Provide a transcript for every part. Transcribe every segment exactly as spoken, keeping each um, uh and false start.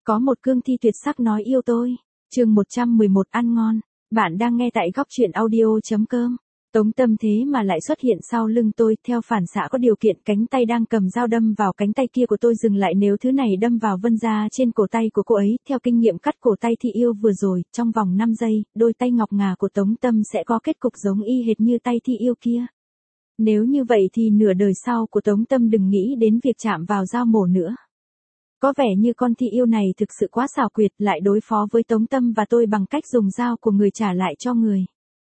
Có một cương thi tuyệt sắc nói yêu tôi. Chương một trăm mười một ăn ngon. Bạn đang nghe tại góc truyện audio.com. Tống Tâm thế mà lại xuất hiện sau lưng tôi, theo phản xạ có điều kiện cánh tay đang cầm dao đâm vào cánh tay kia của tôi dừng lại, nếu thứ này đâm vào vân da trên cổ tay của cô ấy, theo kinh nghiệm cắt cổ tay Thi Yêu vừa rồi, trong vòng năm giây, đôi tay ngọc ngà của Tống Tâm sẽ có kết cục giống y hệt như tay Thi Yêu kia. Nếu như vậy thì nửa đời sau của Tống Tâm đừng nghĩ đến việc chạm vào dao mổ nữa. Có vẻ như con Thi Yêu này thực sự quá xảo quyệt, lại đối phó với Tống Tâm và tôi bằng cách dùng dao của người trả lại cho người.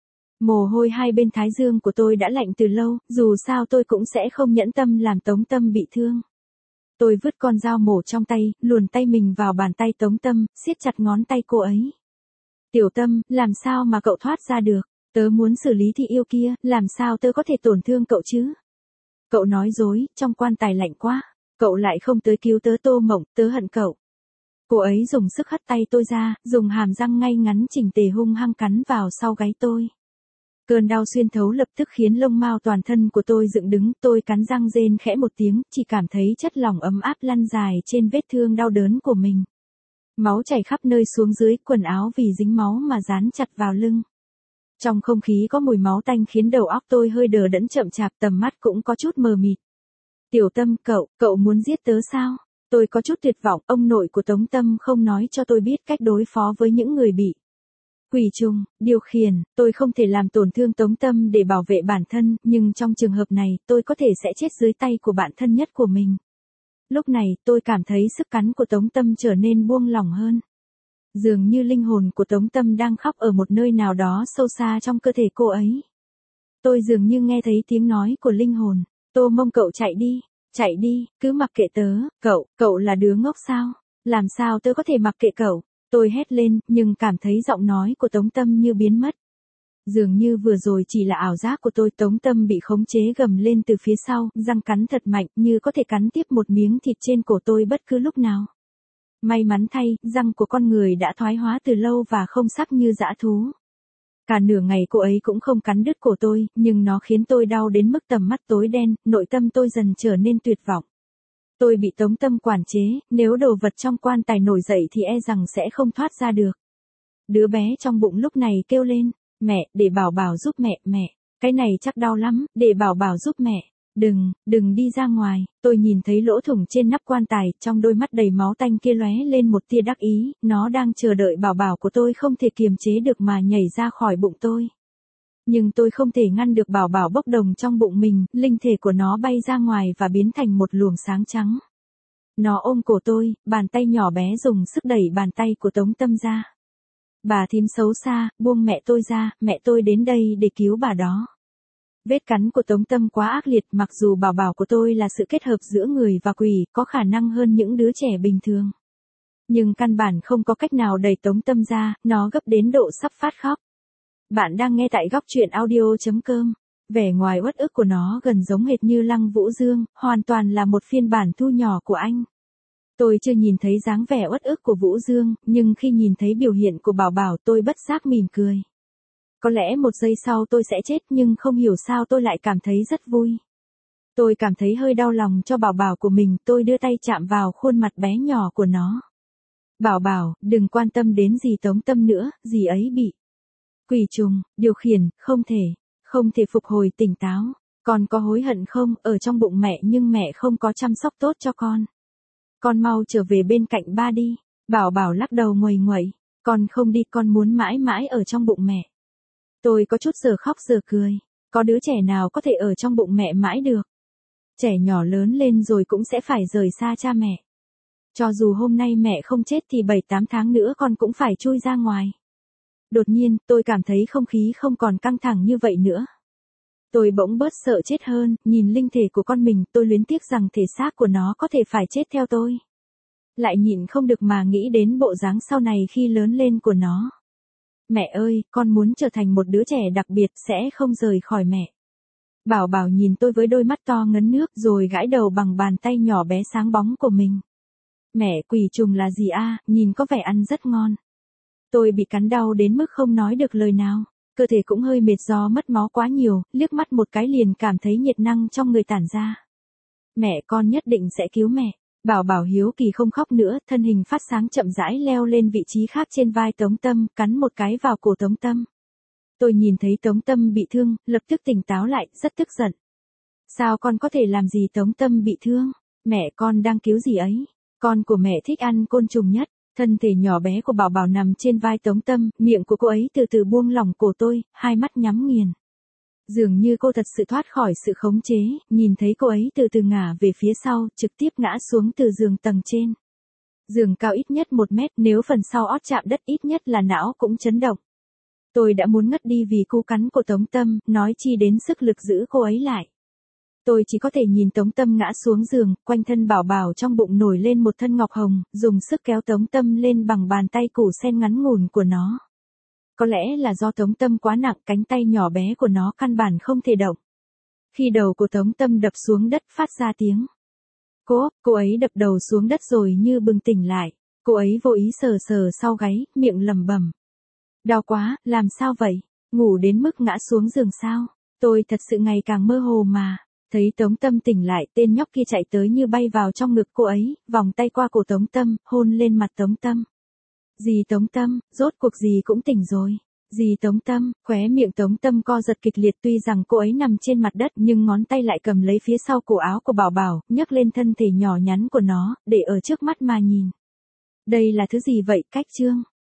Mồ hôi hai bên thái dương của tôi đã lạnh từ lâu, dù sao tôi cũng sẽ không nhẫn tâm làm Tống Tâm bị thương. Tôi vứt con dao mổ trong tay, luồn tay mình vào bàn tay Tống Tâm, siết chặt ngón tay cô ấy. Tiểu Tâm, làm sao mà cậu thoát ra được? Tớ muốn xử lý Thi Yêu kia, làm sao tớ có thể tổn thương cậu chứ? Cậu nói dối, trong quan tài lạnh quá. Cậu lại không tới cứu tớ Tô Mộng, tớ hận cậu. Cô ấy dùng sức hất tay tôi ra, dùng hàm răng ngay ngắn chỉnh tề hung hăng cắn vào sau gáy tôi. Cơn đau xuyên thấu lập tức khiến lông mao toàn thân của tôi dựng đứng, tôi cắn răng rên khẽ một tiếng, chỉ cảm thấy chất lỏng ấm áp lăn dài trên vết thương đau đớn của mình. Máu chảy khắp nơi xuống dưới, quần áo vì dính máu mà dán chặt vào lưng. Trong không khí có mùi máu tanh khiến đầu óc tôi hơi đờ đẫn chậm chạp, tầm mắt cũng có chút mờ mịt. Tiểu Tâm, cậu, cậu muốn giết tớ sao? Tôi có chút tuyệt vọng, ông nội của Tống Tâm không nói cho tôi biết cách đối phó với những người bị quỷ trùng điều khiển, tôi không thể làm tổn thương Tống Tâm để bảo vệ bản thân, nhưng trong trường hợp này, tôi có thể sẽ chết dưới tay của bạn thân nhất của mình. Lúc này, tôi cảm thấy sức cắn của Tống Tâm trở nên buông lỏng hơn. Dường như linh hồn của Tống Tâm đang khóc ở một nơi nào đó sâu xa trong cơ thể cô ấy. Tôi dường như nghe thấy tiếng nói của linh hồn. Tô Mông, cậu chạy đi, chạy đi, cứ mặc kệ tớ, cậu, cậu là đứa ngốc sao? Làm sao tớ có thể mặc kệ cậu? Tôi hét lên, nhưng cảm thấy giọng nói của Tống Tâm như biến mất. Dường như vừa rồi chỉ là ảo giác của tôi. Tống Tâm bị khống chế gầm lên từ phía sau, răng cắn thật mạnh, như có thể cắn tiếp một miếng thịt trên cổ tôi bất cứ lúc nào. May mắn thay, răng của con người đã thoái hóa từ lâu và không sắc như dã thú. Cả nửa ngày cô ấy cũng không cắn đứt cổ tôi, nhưng nó khiến tôi đau đến mức tầm mắt tối đen, nội tâm tôi dần trở nên tuyệt vọng. Tôi bị Tống Tâm quản chế, nếu đồ vật trong quan tài nổi dậy thì e rằng sẽ không thoát ra được. Đứa bé trong bụng lúc này kêu lên, mẹ, để Bảo Bảo giúp mẹ, mẹ, cái này chắc đau lắm, để Bảo Bảo giúp mẹ. Đừng, đừng đi ra ngoài. Tôi nhìn thấy lỗ thủng trên nắp quan tài, trong đôi mắt đầy máu tanh kia lóe lên một tia đắc ý, nó đang chờ đợi Bảo Bảo của tôi không thể kiềm chế được mà nhảy ra khỏi bụng tôi. Nhưng tôi không thể ngăn được Bảo Bảo bốc đồng trong bụng mình, linh thể của nó bay ra ngoài và biến thành một luồng sáng trắng. Nó ôm cổ tôi, bàn tay nhỏ bé dùng sức đẩy bàn tay của Tống Tâm ra. Bà thím xấu xa, buông mẹ tôi ra, mẹ tôi đến đây để cứu bà đó. Vết cắn của Tống Tâm quá ác liệt, mặc dù Bảo Bảo của tôi là sự kết hợp giữa người và quỷ, có khả năng hơn những đứa trẻ bình thường. Nhưng căn bản không có cách nào đẩy Tống Tâm ra, nó gấp đến độ sắp phát khóc. Bạn đang nghe tại góc truyện audio.com. Vẻ ngoài uất ức của nó gần giống hệt như Lăng Vũ Dương, hoàn toàn là một phiên bản thu nhỏ của anh. Tôi chưa nhìn thấy dáng vẻ uất ức của Vũ Dương, nhưng khi nhìn thấy biểu hiện của Bảo Bảo tôi bất giác mỉm cười. Có lẽ một giây sau tôi sẽ chết, nhưng không hiểu sao tôi lại cảm thấy rất vui. Tôi cảm thấy hơi đau lòng cho Bảo Bảo của mình, tôi đưa tay chạm vào khuôn mặt bé nhỏ của nó. Bảo Bảo, đừng quan tâm đến gì Tống Tâm nữa, dì ấy bị quỷ trùng điều khiển, không thể, không thể phục hồi tỉnh táo. Con có hối hận không? Ở trong bụng mẹ nhưng mẹ không có chăm sóc tốt cho con. Con mau trở về bên cạnh ba đi. Bảo Bảo lắc đầu nguầy nguậy. Con không đi, con muốn mãi mãi ở trong bụng mẹ. Tôi có chút giờ khóc giờ cười. Có đứa trẻ nào có thể ở trong bụng mẹ mãi được? Trẻ nhỏ lớn lên rồi cũng sẽ phải rời xa cha mẹ. Cho dù hôm nay mẹ không chết thì bảy tám tháng nữa con cũng phải chui ra ngoài. Đột nhiên, tôi cảm thấy không khí không còn căng thẳng như vậy nữa. Tôi bỗng bớt sợ chết hơn, nhìn linh thể của con mình, tôi luyến tiếc rằng thể xác của nó có thể phải chết theo tôi. Lại nhịn không được mà nghĩ đến bộ dáng sau này khi lớn lên của nó. Mẹ ơi, con muốn trở thành một đứa trẻ đặc biệt, sẽ không rời khỏi mẹ. Bảo Bảo nhìn tôi với đôi mắt to ngấn nước rồi gãi đầu bằng bàn tay nhỏ bé sáng bóng của mình. Mẹ, quỷ trùng là gì a? Nhìn có vẻ ăn rất ngon. Tôi bị cắn đau đến mức không nói được lời nào. Cơ thể cũng hơi mệt do mất máu quá nhiều, liếc mắt một cái liền cảm thấy nhiệt năng trong người tản ra. Mẹ, con nhất định sẽ cứu mẹ. Bảo Bảo hiếu kỳ không khóc nữa, thân hình phát sáng chậm rãi leo lên vị trí khác trên vai Tống Tâm, cắn một cái vào cổ Tống Tâm. Tôi nhìn thấy Tống Tâm bị thương, lập tức tỉnh táo lại, rất tức giận. Sao con có thể làm gì Tống Tâm bị thương? Mẹ con đang cứu gì ấy? Con của mẹ thích ăn côn trùng nhất. Thân thể nhỏ bé của Bảo Bảo nằm trên vai Tống Tâm, miệng của cô ấy từ từ buông lỏng cổ tôi, hai mắt nhắm nghiền. Dường như cô thật sự thoát khỏi sự khống chế, nhìn thấy cô ấy từ từ ngả về phía sau, trực tiếp ngã xuống từ giường tầng trên. Giường cao ít nhất một mét, nếu phần sau ót chạm đất ít nhất là não cũng chấn động. Tôi đã muốn ngất đi vì cú cắn của Tống Tâm, nói chi đến sức lực giữ cô ấy lại. Tôi chỉ có thể nhìn Tống Tâm ngã xuống giường, quanh thân Bảo Bảo trong bụng nổi lên một thân ngọc hồng, dùng sức kéo Tống Tâm lên bằng bàn tay củ sen ngắn ngủn của nó. Có lẽ là do Tống Tâm quá nặng, cánh tay nhỏ bé của nó căn bản không thể động. Khi đầu của Tống Tâm đập xuống đất phát ra tiếng. Cô, cô ấy đập đầu xuống đất rồi như bừng tỉnh lại. Cô ấy vô ý sờ sờ sau gáy, miệng lẩm bẩm. Đau quá, làm sao vậy? Ngủ đến mức ngã xuống giường sao? Tôi thật sự ngày càng mơ hồ mà. Thấy Tống Tâm tỉnh lại, tên nhóc kia chạy tới như bay vào trong ngực cô ấy, vòng tay qua cổ Tống Tâm, hôn lên mặt Tống Tâm. Dì Tống Tâm, rốt cuộc dì cũng tỉnh rồi. Dì Tống Tâm, khóe miệng Tống Tâm co giật kịch liệt, tuy rằng cô ấy nằm trên mặt đất nhưng ngón tay lại cầm lấy phía sau cổ áo của Bảo Bảo, nhấc lên thân thể nhỏ nhắn của nó, để ở trước mắt mà nhìn. Đây là thứ gì vậy, Cách Trương?